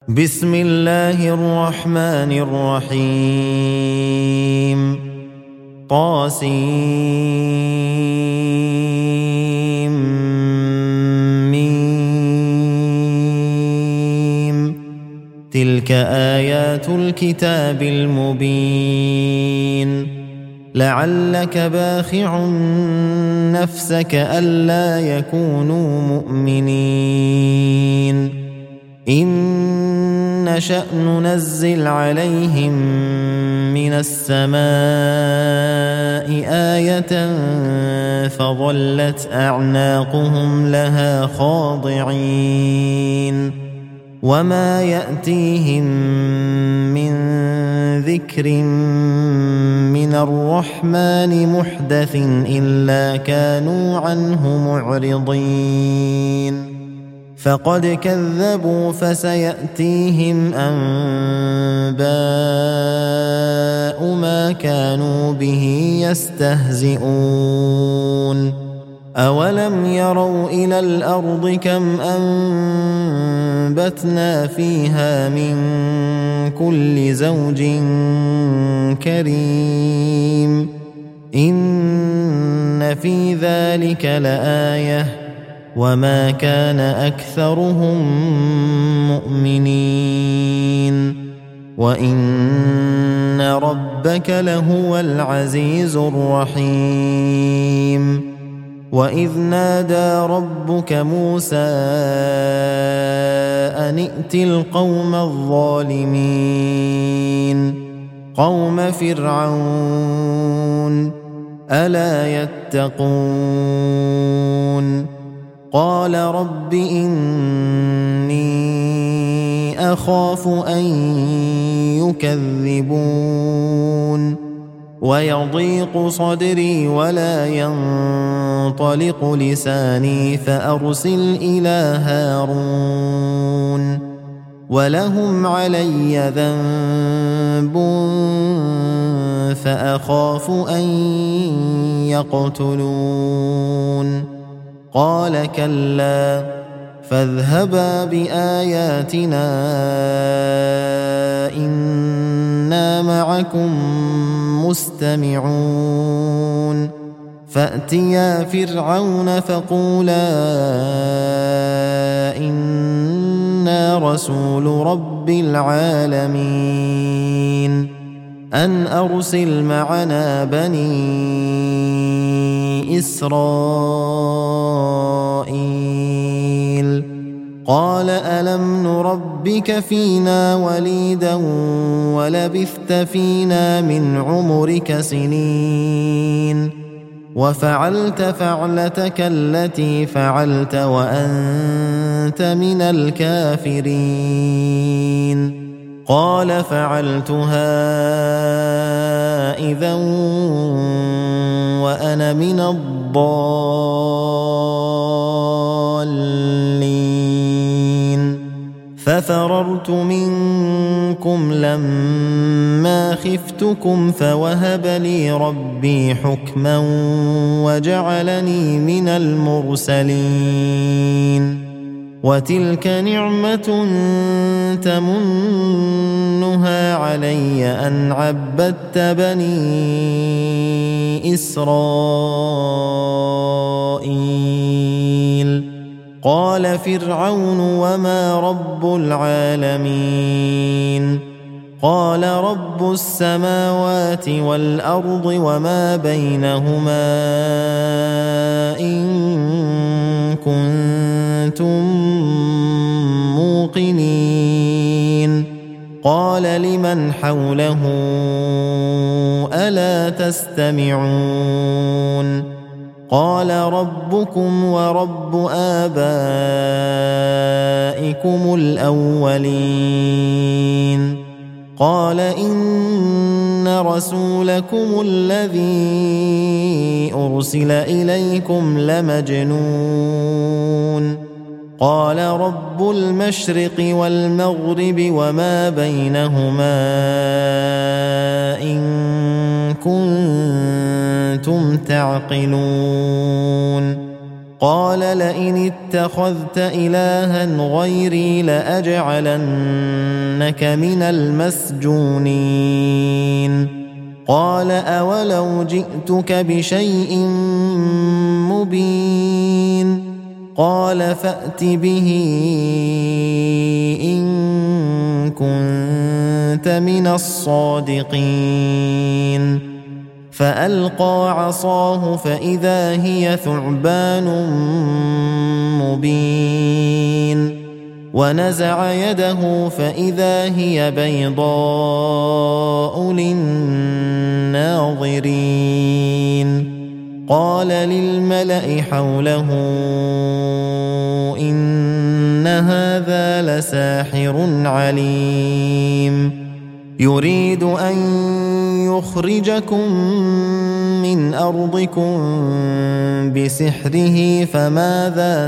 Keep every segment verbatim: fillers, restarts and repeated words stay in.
بسم الله الرحمن الرحيم طاسيم ميم تلك آيات الكتاب المبين لعلك باخع نفسك ألا يكونوا مؤمنين إن نشأ ننزل عليهم من السماء آية فظلت أعناقهم لها خاضعين وما يأتيهم من ذكر من الرحمن محدث إلا كانوا عنه معرضين فقد كذبوا فسيأتيهم أنباء ما كانوا به يستهزئون أولم يروا إلى الأرض كم أنبتنا فيها من كل زوج كريم إن في ذلك لآية وما كان أكثرهم مؤمنين وإن ربك لهو العزيز الرحيم وإذ نادى ربك موسى أن ائت القوم الظالمين قوم فرعون ألا يتقون قال رب إني أخاف أن يكذبون ويضيق صدري ولا ينطلق لساني فأرسل إلى هارون ولهم علي ذنب فأخاف أن يقتلون قال كلا فاذهبا بآياتنا إنا معكم مستمعون فأتيا فرعون فقولا إنا رسول رب العالمين أن أرسل معنا بني إسرائيل قال ألم نربك فينا وليدا ولبثت فينا من عمرك سنين وفعلت فعلتك التي فعلت وأنت من الكافرين قال فعلتها إذا وأنا من الضالين ففررت منكم لما خفتكم فوهب لي ربي حكما وجعلني من المرسلين وتلك نعمة تمنها علي أن عبدت بني إسرائيل قال فرعون وما رب العالمين قال رب السماوات والأرض وما بينهما إن كنتم موقنين قال لمن حوله ألا تستمعون قال ربكم ورب آبائكم الأولين قال إن رسولكم الذي أرسل إليكم لمجنون قال رب المشرق والمغرب وما بينهما إن كنتم تعقلون قال لئن اتخذت إلها غيري لأجعلنك من المسجونين قال أولو جئتك بشيء مبين قال فأت به إن كنت من الصادقين فألقى عصاه فإذا هي ثعبان مبين ونزع يده فإذا هي بيضاء للناظرين قال للملأ حوله إن هذا لساحر عليم يريد أن يخرجكم من أرضكم بسحره فماذا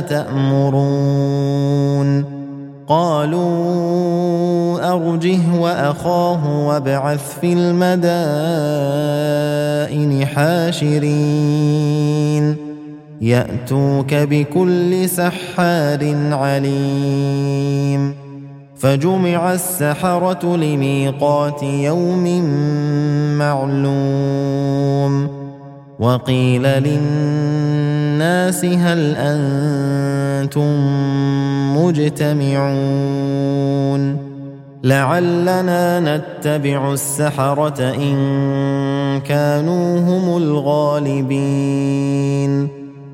تأمرون قالوا أرجه وأخاه وابعث في المدائن حاشرين يأتوك بكل سحار عليم فجمع السحرة لميقات يوم معلوم وقيل للناس هل أنتم مجتمعون لعلنا نتبع السحرة إن كانوا هم الغالبين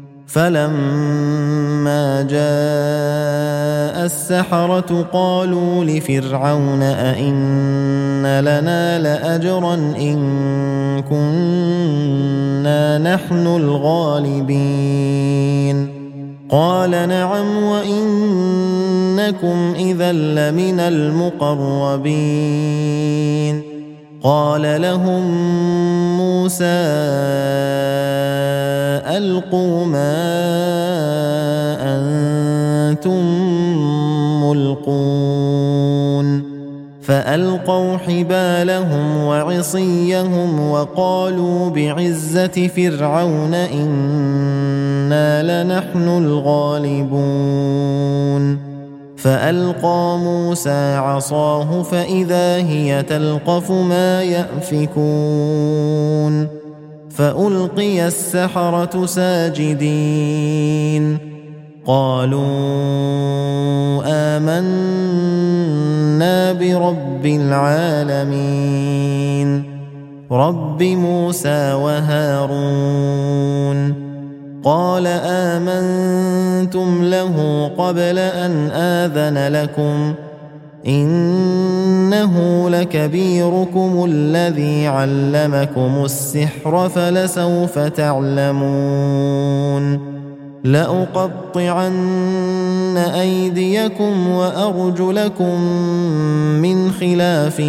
فلما جاء السحرة قالوا لفرعون أئن لنا لأجرا إن كنا نحن الغالبين قال نعم وإنكم إذا لمن المقربين قال لهم موسى ألقوا ما أنتم ملقون فألقوا حبالهم وعصيهم وقالوا بعزة فرعون إنا لنحن الغالبون فألقى موسى عصاه فإذا هي تلقف ما يأفكون فألقي السحرة ساجدين قالوا آمنا برب العالمين رب موسى وهارون قال آمنتم له قبل أن آذن لكم إنه لكبيركم الذي علمكم السحر فلسوف تعلمون لأقطعن أيديكم وأرجلكم من خلاف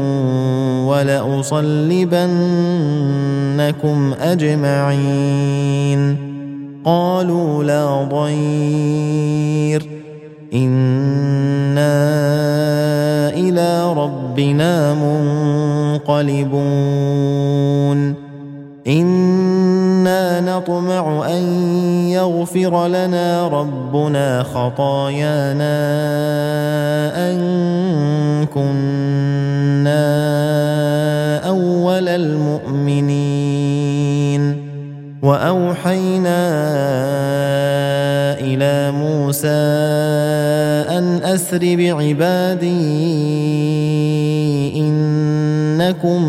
ولأصلبنكم أجمعين قالوا لا ضير إنا إلى ربنا منقلبون إنا نطمع أن يغفر لنا ربنا خطايانا أن كنا أول المؤمنين وأوحينا إلى موسى أن أسر بعبادي إنكم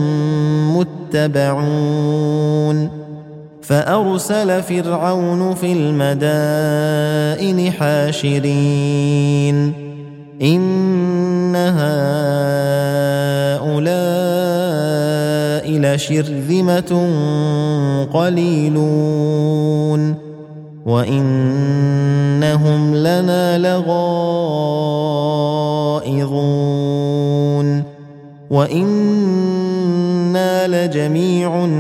متبعون فأرسل فرعون في المدائن حاشرين إن هؤلاء لشرذمة قليلون وإنهم لنا لغائظون وإنا لجميع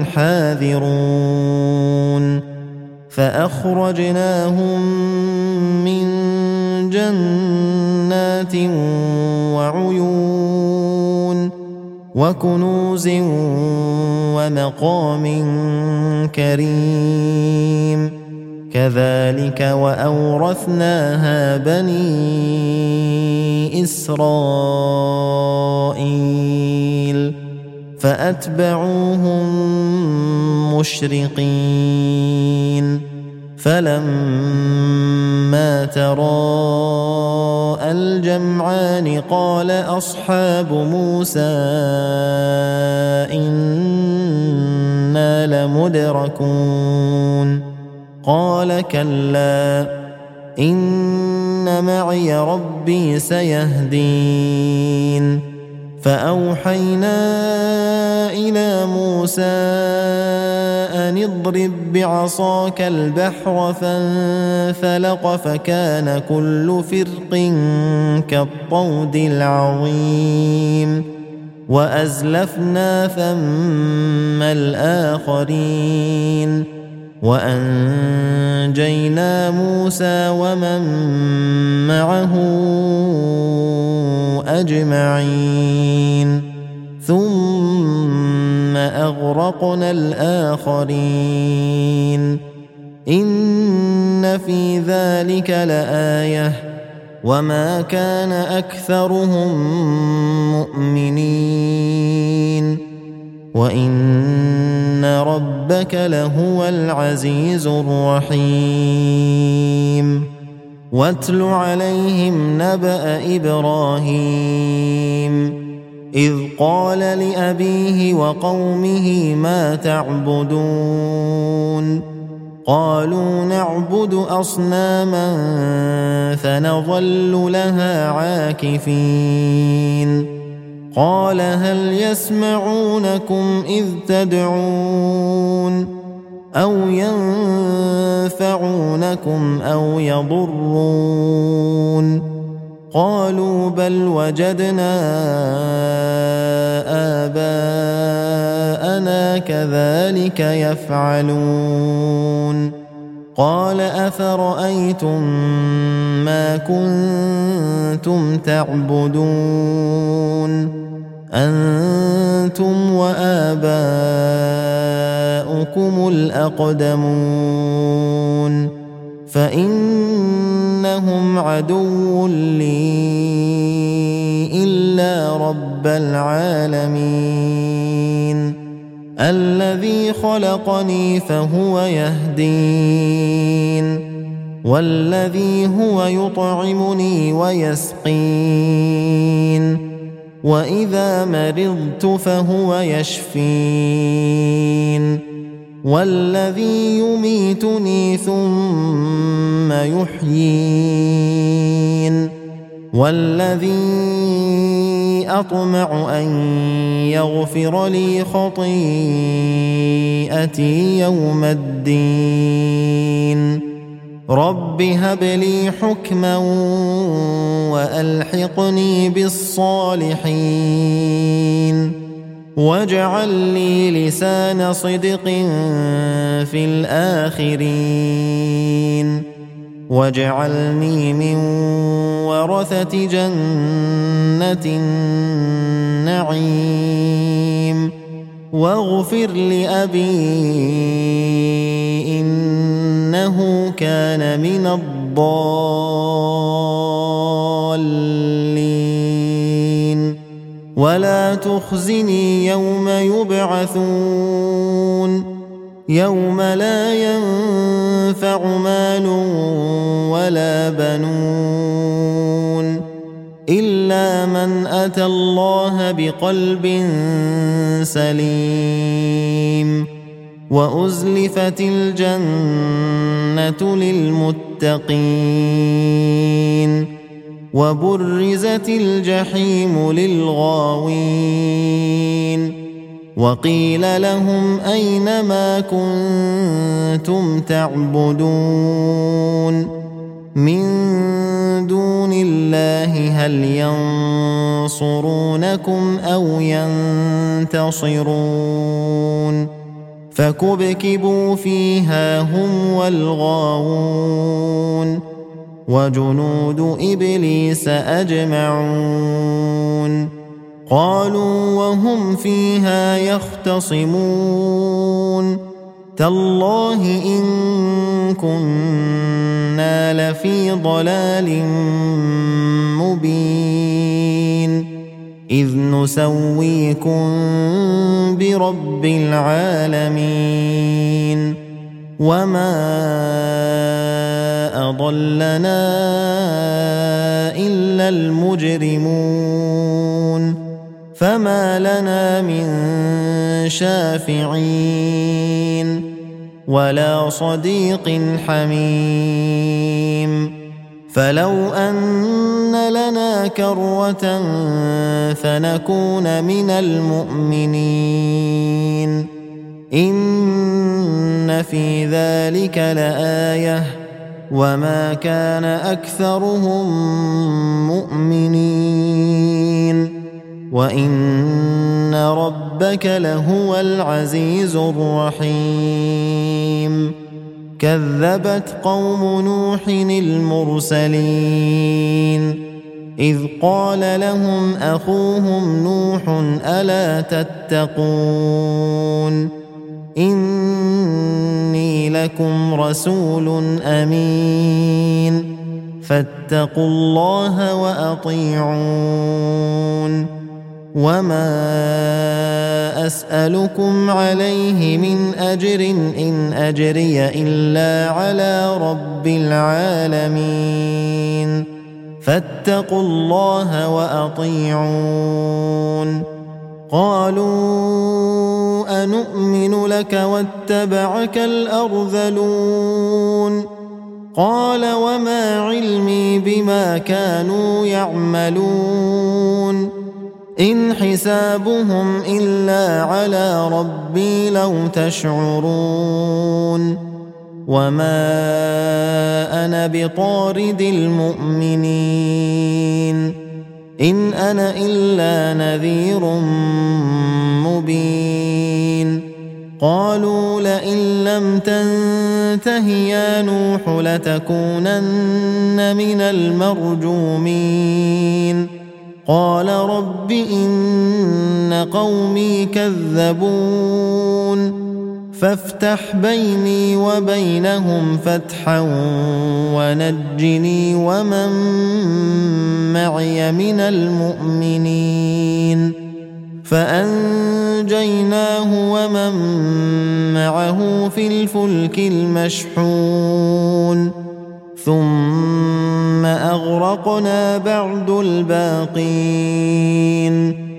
حاذرون فأخرجناهم من جنات وعيون وكنوز ومقام كريم كذلك وأورثناها بني إسرائيل فأتبعوهم مشرقين فلما تراءى الجمعان قال أصحاب موسى إنا لمدركون قال كلا إن معي ربي سيهدين فأوحينا إلى موسى أن اضرب بعصاك البحر فانفلق فكان كل فرق كالطود العظيم وأزلفنا ثم الآخرين وأنجينا موسى ومن معه أجمعين ثم أغرقنا الآخرين إن في ذلك لآية وما كان أكثرهم مؤمنين وإن ربك لهو العزيز الرحيم واتل عليهم نبأ إبراهيم إذ قال لأبيه وقومه ما تعبدون قالوا نعبد أصناما فنظل لها عاكفين قال هل يسمعونكم إذ تدعون أو ينفعونكم أو يضرون قالوا بل وجدنا آباءنا كذلك يفعلون قال أفرأيتم ما كنتم تعبدون أنتم وآباؤكم الأقدمون فإنهم عدو لي إلا رب العالمين الذي خلقني فهو يهدين والذي هو يطعمني ويسقين وإذا مرضت فهو يشفين والذي يميتني ثم يحيين والذي أطمع أن يغفر لي خطيئتي يوم الدين رب هب لي حكما وألحقني بالصالحين واجعل لي لسان صدق في الآخرين واجعلني من ورثة جنة النعيم واغفر لأبي إنه كان من الضالين ولا تخزني يوم يبعثون يوم لا ينفع مال ولا بنون إلا من أتى الله بقلب سليم وأزلفت الجنة للمتقين وبرزت الجحيم للغاوين وقيل لهم أين ما كنتم تعبدون من دون الله هل ينصرونكم أو ينتصرون فكبكبوا فيها هم والغاوون وجنود إبليس أجمعون قالوا وهم فيها يختصمون تالله إن كنا لفي ضلال مبين إذ نسويكم برب العالمين وما أضلنا إلا المجرمون فما لنا من شافعين ولا صديق حميم فلو أن لنا كرة فنكون من المؤمنين إن في ذلك لآية وما كان أكثرهم مؤمنين وإن ربك لهو العزيز الرحيم كذبت قوم نوح المرسلين إذ قال لهم أخوهم نوح ألا تتقون إني لكم رسول أمين فاتقوا الله وأطيعون وما أسألكم عليه من أجر إن أجري إلا على رب العالمين فاتقوا الله وأطيعون قالوا أنؤمن لك واتبعك الأرذلون قال وما علمي بما كانوا يعملون إن حسابهم إلا على ربي لو تشعرون وما أنا بطارد المؤمنين إن أنا إلا نذير مبين قالوا لئن لم تنته يا نوح لتكونن من المرجومين قال رب إن قومي كذبون فافتح بيني وبينهم فتحا ونجني ومن معي من المؤمنين فأنجيناه ومن معه في الفلك المشحون ثم أغرقنا بعد الباقين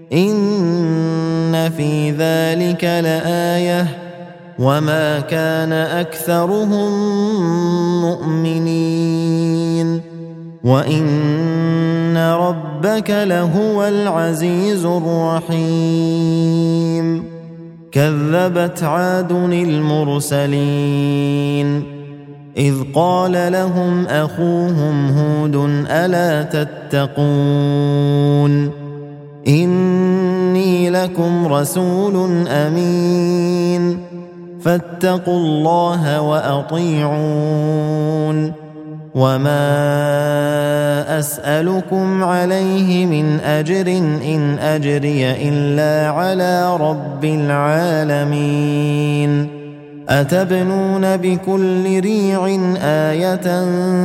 إن في ذلك لآية وما كان أكثرهم مؤمنين وإن ربك لهو العزيز الرحيم كذبت عاد المرسلين إذ قال لهم أخوهم هود ألا تتقون إني لكم رسول أمين فاتقوا الله وأطيعون وما أسألكم عليه من أجر إن أجري إلا على رب العالمين أتبنون بكل ريع آية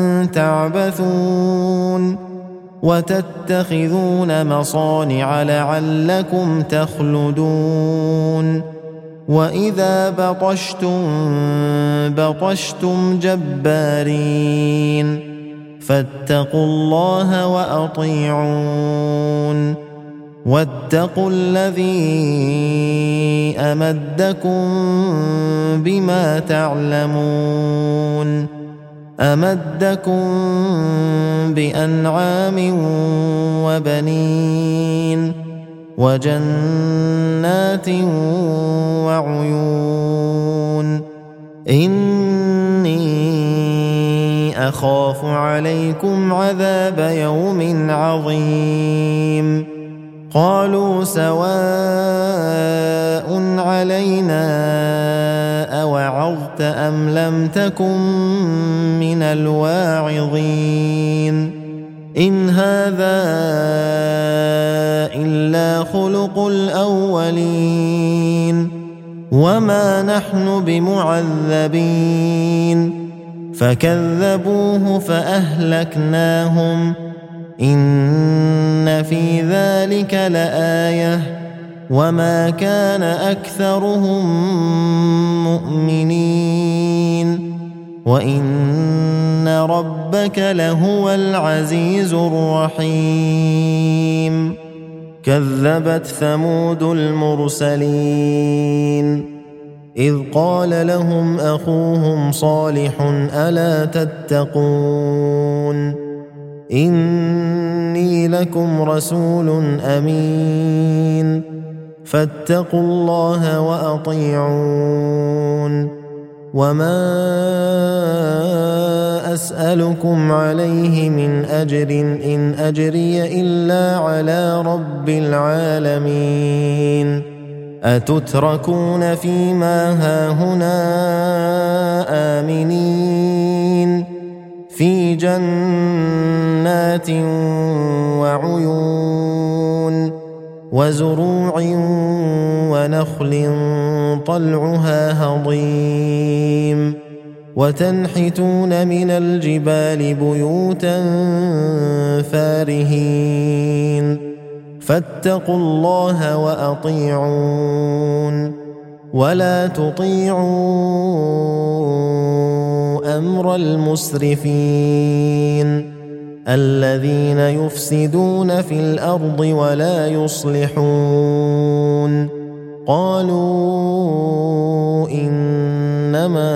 تعبثون وتتخذون مصانع لعلكم تخلدون وإذا بطشتم بطشتم جبارين فاتقوا الله وأطيعون واتقوا الذي أمدكم بما تعلمون أمدكم بأنعام وبنين وجنات وعيون إني أخاف عليكم عذاب يوم عظيم قالوا سواء علينا أوعظت أم لم تكن من الواعظين إن هذا إلا خلق الأولين وما نحن بمعذبين فكذبوه فأهلكناهم إن في ذلك لآية وما كان أكثرهم مؤمنين وإن ربك لهو العزيز الرحيم كذبت ثمود المرسلين إذ قال لهم أخوهم صالح ألا تتقون إني لكم رسول أمين فاتقوا الله وأطيعون وما أسألكم عليه من أجر إن أجري إلا على رب العالمين أتتركون فيما هاهنا آمنين في جنات وعيون وزروع ونخل طلعها هضيم وتنحتون من الجبال بيوتا فارهين فاتقوا الله وأطيعون ولا تطيعوا أمر المسرفين الذين يفسدون في الأرض ولا يصلحون قالوا إنما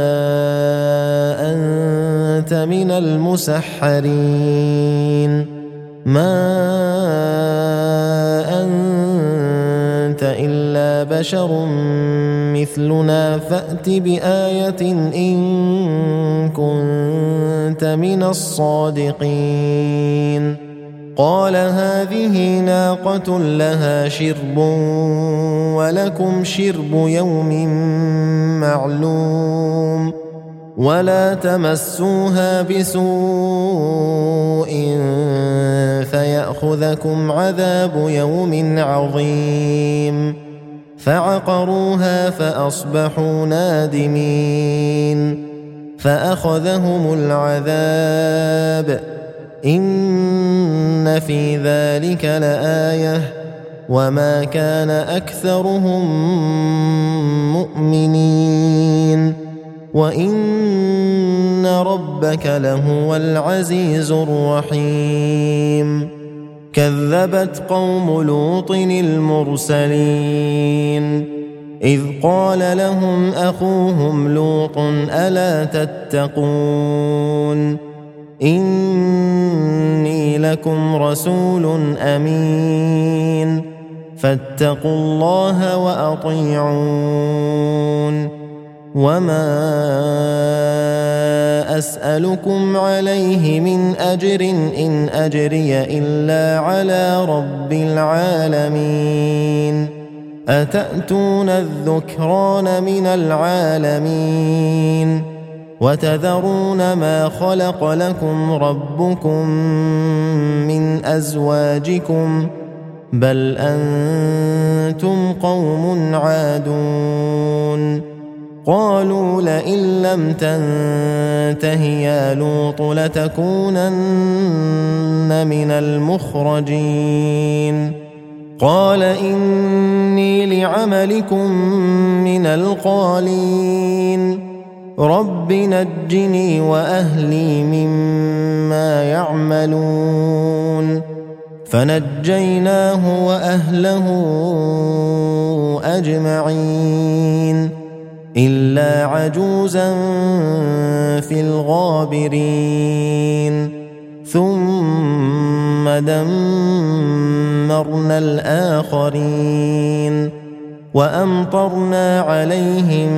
أنت من المسحرين ما أنت إلا بشر مثلنا فأت بآية إن كنت من الصادقين قال هذه ناقة لها شرب ولكم شرب يوم معلوم ولا تمسوها بسوء فيأخذكم عذاب يوم عظيم فعقروها فأصبحوا نادمين فأخذهم العذاب إن في ذلك لآية وما كان أكثرهم مؤمنين وإن ربك لهو العزيز الرحيم كذبت قوم لوط المرسلين إذ قال لهم أخوهم لوط ألا تتقون إني لكم رسول أمين فاتقوا الله وأطيعون وما أسألكم عليه من أجر إن أجري إلا على رب العالمين أتأتون الذكران من العالمين وتذرون ما خلق لكم ربكم من أزواجكم بل أنتم قوم عادون قالوا لئن لم تنته يا لوط لتكونن من المخرجين قال إني لعملكم من القالين رب نجني وأهلي مما يعملون فنجيناه وأهله أجمعين إلا عجوزا في الغابرين ثم دمرنا الآخرين وأمطرنا عليهم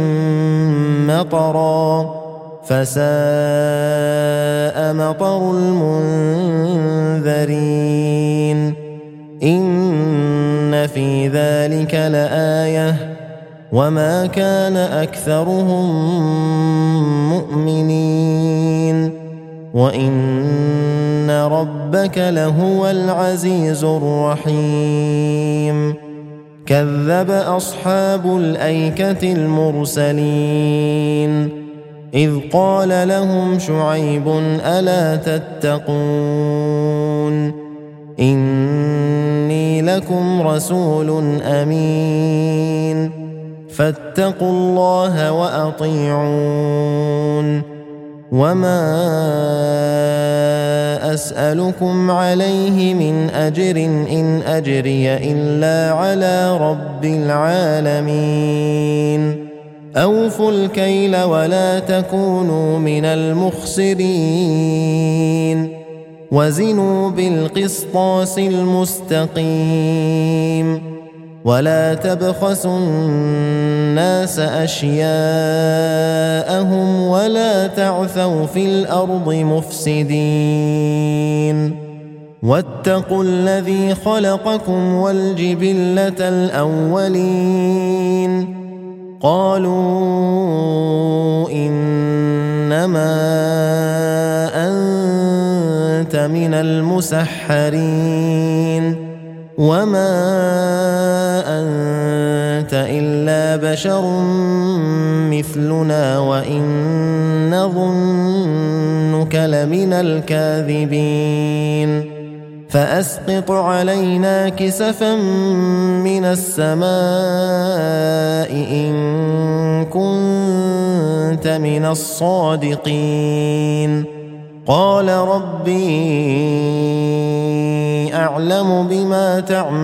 مطرا فساء مطر المنذرين إن في ذلك لآية وما كان أكثرهم مؤمنين وإن ربك لهو العزيز الرحيم كذب أصحاب الأيكة المرسلين إذ قال لهم شعيب ألا تتقون إني لكم رسول أمين فاتقوا الله وأطيعون وما أسألكم عليه من أجر إن أجري إلا على رب العالمين أوفوا الكيل ولا تكونوا من المخسرين وزنوا بالقسطاس المستقيم ولا تبخسوا الناس أشياءهم ولا تعثوا في الأرض مفسدين واتقوا الذي خلقكم والجبلة الأولين قالوا إنما أنت من المسحرين وما أنت إلا بشر مثلنا وإن نظنك لمن الكاذبين فأسقط علينا كسفا من السماء إن كنت من الصادقين قال ربي أعلم بما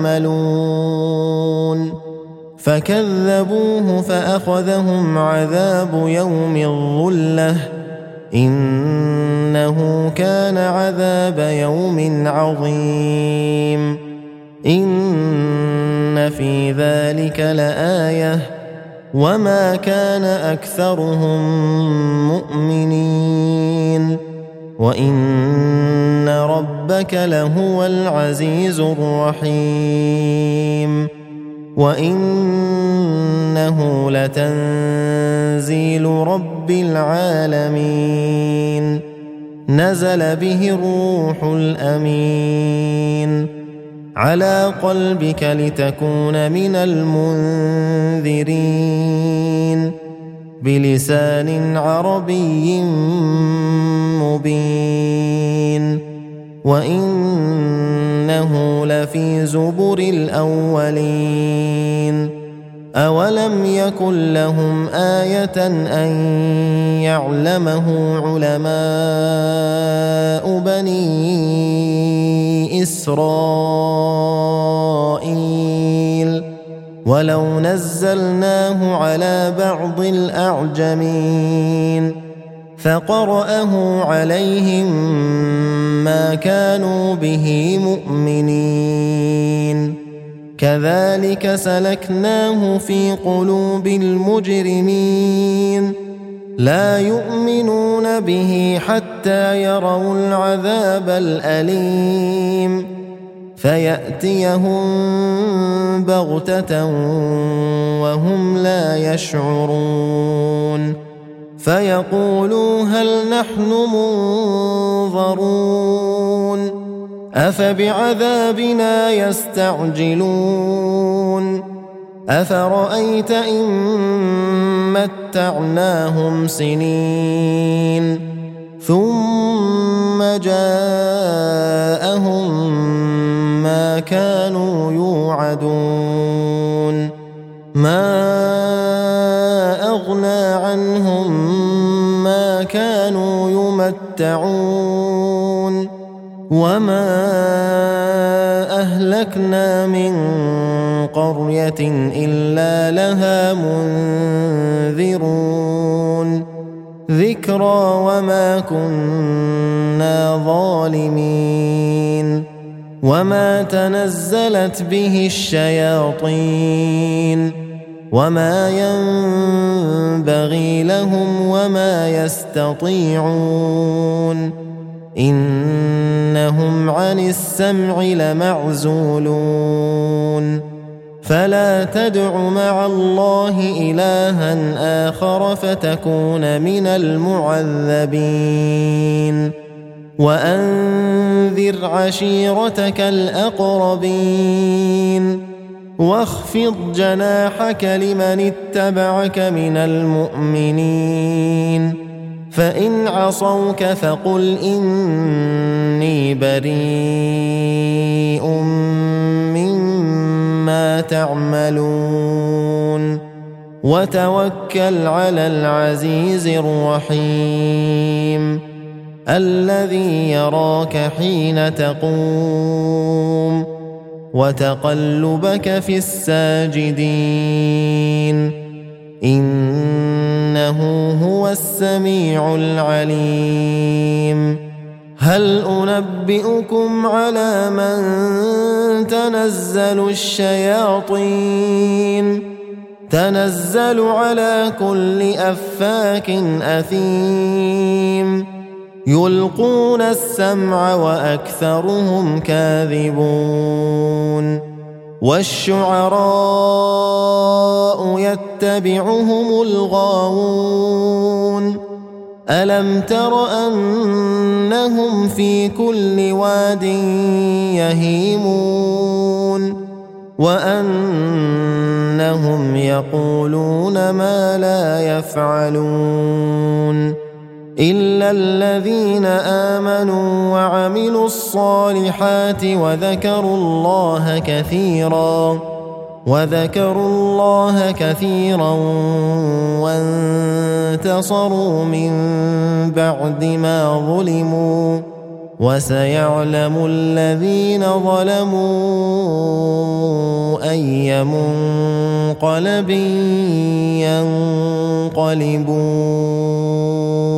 تعملون فكذبوه فأخذهم عذاب يوم الظلة إنه كان عذاب يوم عظيم إن في ذلك لآية وما كان أكثرهم مؤمنين وإن ربك لهو العزيز الرحيم وإنه لتنزيل رب العالمين نزل به الروح الأمين على قلبك لتكون من المنذرين بلسان عربي مبين وإنه لفي زبر الأولين أولم يكن لهم آية أن يعلمه علماء بني إسرائيل ولو نزلناه على بعض الأعجمين فقرأه عليهم ما كانوا به مؤمنين كذلك سلكناه في قلوب المجرمين لا يؤمنون به حتى يروا العذاب الأليم فيأتيهم بغتة وهم لا يشعرون فيقولوا هل نحن منظرون أفبعذابنا يستعجلون أفرأيت إن متعناهم سنين ثم جاءهم ما كانوا يوعدون ما أغنى عنهم ما كانوا يمتعون وما أهلكنا من قرية إلا لها منذرون ذكرى وما كنا ظالمين وما تنزلت به الشياطين وما ينبغي لهم وما يستطيعون إنهم عن السمع لمعزولون فلا تدع مع الله إلها آخر فتكون من المعذبين وأنذر عشيرتك الأقربين واخفض جناحك لمن اتبعك من المؤمنين فإن عصوك فقل إني بريء مما تعملون وتوكل على العزيز الرحيم الذي يراك حين تقوم وتقلبك في الساجدين إنه هو السميع العليم هل أنبئكم على من تنزل الشياطين تنزل على كل أفاك أثيم يلقون السمع وأكثرهم كاذبون والشعراء يتبعهم الغاوون ألم تر أنهم في كل واد يهيمون وأنهم يقولون ما لا يفعلون إلا الذين آمنوا وعملوا الصالحات وذكروا الله كثيرا وذكروا الله كثيرا وانتصروا من بعد ما ظلموا وسيعلم الذين ظلموا أي منقلب ينقلبون.